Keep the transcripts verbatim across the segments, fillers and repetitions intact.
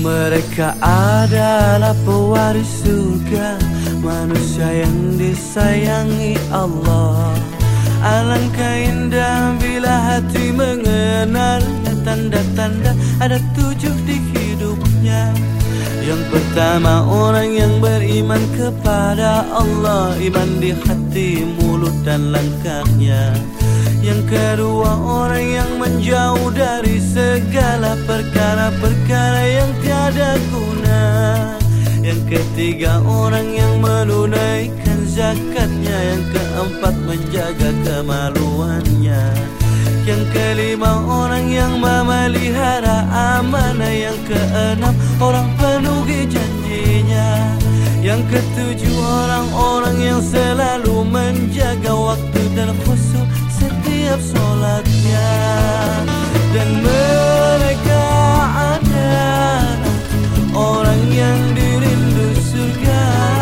Mereka adalah pewaris surga, manusia yang disayangi Allah. Alangkah indah bila hati mengenal tanda-tanda ada tujuh di hidupnya. Yang pertama, orang yang beriman kepada Allah, iman di hati, mulut dan langkahnya. Yang kedua, orang yang menjauh dari segala perkara-perkara yang tiada guna. Yang ketiga, orang yang menunaikan zakatnya. Yang keempat, menjaga kemaluannya. Yang kelima, orang yang memelihara amanah. Yang keenam, orang penuhi janjinya. Yang ketujuh, orang-orang yang selalu menjaga waktu dan khusyuk setiap sholatnya. Dan mereka adalah orang yang dirindu surga,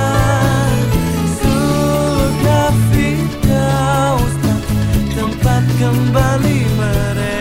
surga Firdaus, tempat kembali mereka.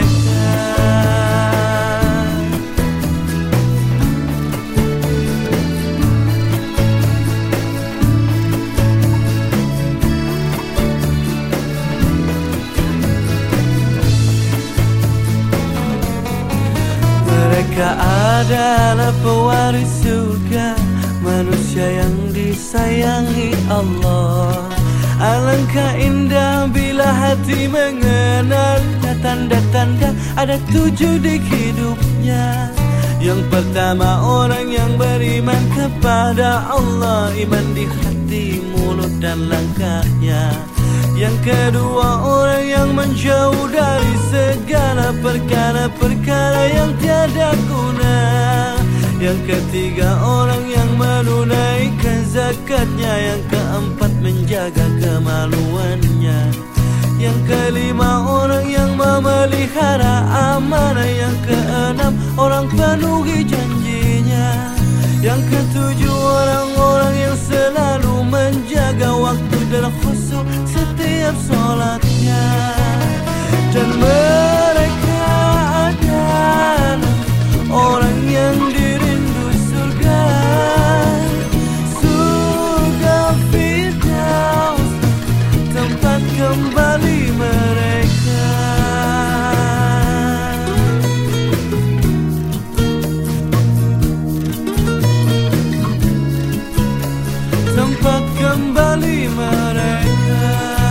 Mereka adalah pewaris surga, manusia yang disayangi Allah. Alangkah indah bila hati mengenal tanda-tanda ada tujuh di hidupnya. Yang pertama, orang yang beriman kepada Allah, iman di hati, mulut dan langkahnya. Yang kedua, orang yang menjauh dari segala perkara-perkara yang tiada guna. Yang ketiga, orang yang menunaikan zakatnya. Yang keempat, menjaga kemaluannya. Yang kelima, orang yang memelihara amanah. Yang keenam, orang penuhi janjinya. Yang ketujuh, orang-orang yang selalu menjaga waktu dan khusyuk setiap sholatnya. Dan mereka adalah orang yang dirindu surga, surga Firdaus, tempat kembali mereka. Tempat kembali mereka.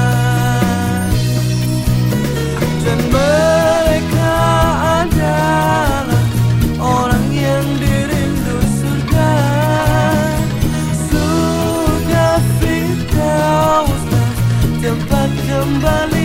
Dan mereka adalah orang yang dirindu surga, surga Firdaus, tempat kembali